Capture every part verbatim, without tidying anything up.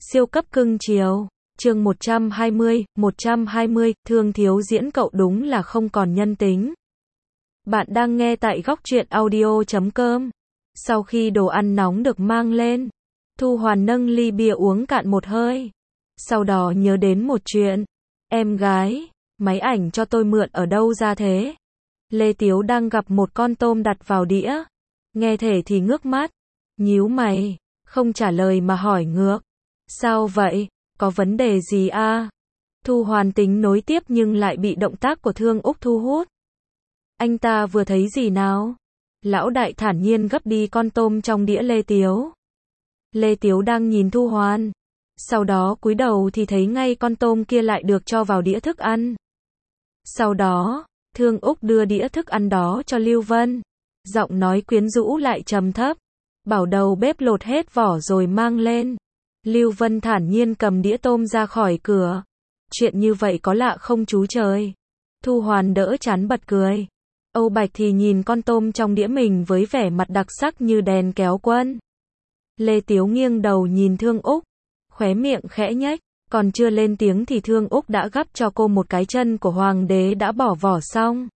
Siêu cấp cưng chiều. Chương một trăm hai mươi, một trăm hai mươi, Thương Thiếu Diễn cậu đúng là không còn nhân tính. Bạn đang nghe tại góc truyện audio chấm com. Sau khi đồ ăn nóng được mang lên, Thu Hoàn nâng ly bia uống cạn một hơi. Sau đó nhớ đến một chuyện. Em gái, máy ảnh cho tôi mượn ở đâu ra thế? Lê Tiếu đang gặp một con tôm đặt vào đĩa. Nghe thể thì ngước mắt, nhíu mày, không trả lời mà hỏi ngược. Sao vậy? Có vấn đề gì à? Thu Hoàn tính nối tiếp nhưng lại bị động tác của Thương Úc thu hút. Anh ta vừa thấy gì nào? Lão đại thản nhiên gấp đi con tôm trong đĩa Lê Tiếu. Lê Tiếu đang nhìn Thu Hoàn. Sau đó cúi đầu thì thấy ngay con tôm kia lại được cho vào đĩa thức ăn. Sau đó, Thương Úc đưa đĩa thức ăn đó cho Lưu Vân. Giọng nói quyến rũ lại trầm thấp. Bảo đầu bếp lột hết vỏ rồi mang lên. Lưu Vân thản nhiên cầm đĩa tôm ra khỏi cửa. Chuyện như vậy có lạ không chú trời? Thu Hoàn đỡ chán bật cười. Âu Bạch thì nhìn con tôm trong đĩa mình với vẻ mặt đặc sắc như đèn kéo quân. Lê Tiếu nghiêng đầu nhìn Thương Úc, khóe miệng khẽ nhếch, còn chưa lên tiếng thì Thương Úc đã gắp cho cô một cái chân của hoàng đế đã bỏ vỏ xong.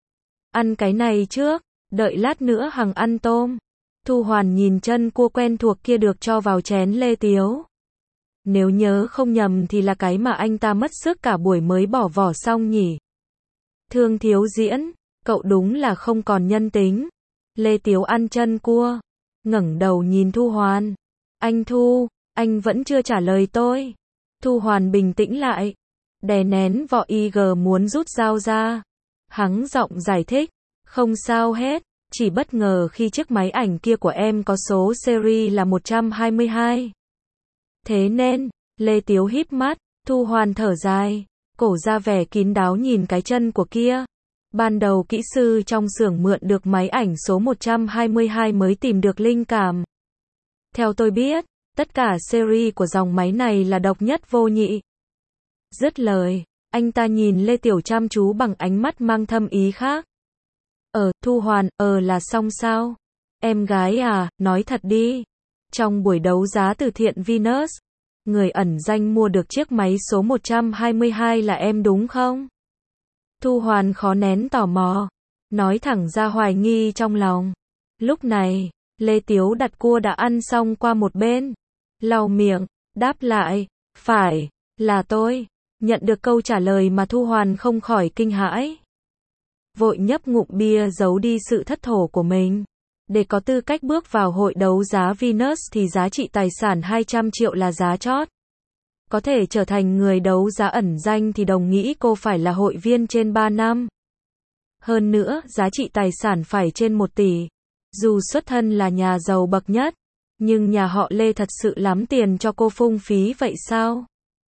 Ăn cái này trước, đợi lát nữa hằng ăn tôm. Thu Hoàn nhìn chân cua quen thuộc kia được cho vào chén Lê Tiếu. Nếu nhớ không nhầm thì là cái mà anh ta mất sức cả buổi mới bỏ vỏ xong nhỉ. Thương Thiếu Diễn, cậu đúng là không còn nhân tính. Lê Tiếu ăn chân cua, ngẩng đầu nhìn Thu Hoàn. Anh Thu, anh vẫn chưa trả lời tôi. Thu Hoàn bình tĩnh lại, đè nén vỏ i giê muốn rút dao ra. Hắng giọng giải thích, không sao hết, chỉ bất ngờ khi chiếc máy ảnh kia của em có số series là một trăm hai mươi hai. Thế nên, Lê Tiếu híp mắt, Thu Hoàn thở dài, cổ ra vẻ kín đáo nhìn cái chân của kia. Ban đầu kỹ sư trong xưởng mượn được máy ảnh số một trăm hai mươi hai mới tìm được linh cảm. Theo tôi biết, tất cả series của dòng máy này là độc nhất vô nhị. Dứt lời, anh ta nhìn Lê Tiểu chăm chú bằng ánh mắt mang thâm ý khác. Ờ, Thu Hoàn, ờ là xong sao? Em gái à, nói thật đi. Trong buổi đấu giá từ thiện Venus, người ẩn danh mua được chiếc máy số một trăm hai mươi hai là em đúng không? Thu Hoàn khó nén tò mò, nói thẳng ra hoài nghi trong lòng. Lúc này, Lê Tiếu đặt cua đã ăn xong qua một bên, lau miệng, đáp lại, phải, là tôi. Nhận được câu trả lời mà Thu Hoàn không khỏi kinh hãi. Vội nhấp ngụm bia giấu đi sự thất thố của mình. Để có tư cách bước vào hội đấu giá Venus thì giá trị tài sản hai trăm triệu là giá chót. Có thể trở thành người đấu giá ẩn danh thì đồng nghĩa cô phải là hội viên trên ba năm. Hơn nữa, giá trị tài sản phải trên một tỷ. Dù xuất thân là nhà giàu bậc nhất, nhưng nhà họ Lê thật sự lắm tiền cho cô phung phí vậy sao?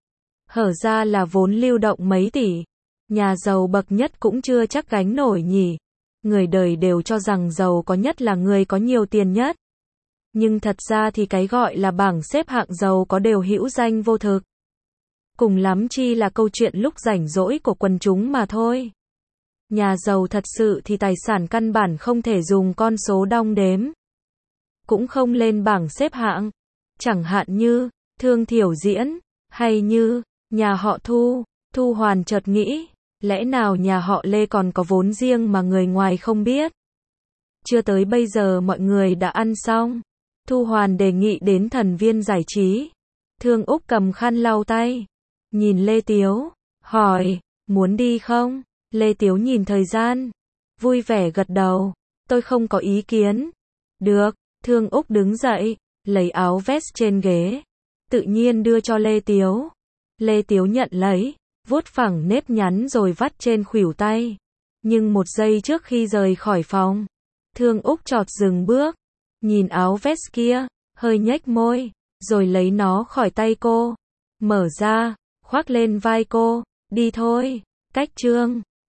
Hở ra là vốn lưu động mấy tỷ. Nhà giàu bậc nhất cũng chưa chắc gánh nổi nhỉ. Người đời đều cho rằng giàu có nhất là người có nhiều tiền nhất. Nhưng thật ra thì cái gọi là bảng xếp hạng giàu có đều hữu danh vô thực. Cùng lắm chi là câu chuyện lúc rảnh rỗi của quần chúng mà thôi. Nhà giàu thật sự thì tài sản căn bản không thể dùng con số đong đếm. Cũng không lên bảng xếp hạng. Chẳng hạn như, Thương Thiểu Diễn, hay như, nhà họ Thu. Thu Hoàn chợt nghĩ, lẽ nào nhà họ Lê còn có vốn riêng mà người ngoài không biết? Chưa tới bây giờ mọi người đã ăn xong. Thu Hoàn đề nghị đến thần viên giải trí. Thương Úc cầm khăn lau tay, nhìn Lê Tiếu, hỏi, muốn đi không? Lê Tiếu nhìn thời gian, vui vẻ gật đầu, tôi không có ý kiến. Được, Thương Úc đứng dậy, lấy áo vest trên ghế, tự nhiên đưa cho Lê Tiếu. Lê Tiếu nhận lấy, vuốt phẳng nếp nhắn rồi vắt trên khuỷu tay. Nhưng một giây trước khi rời khỏi phòng, Thương Úc chợt dừng bước, nhìn áo vest kia, hơi nhếch môi, rồi lấy nó khỏi tay cô, mở ra, khoác lên vai cô, đi thôi, cách trương.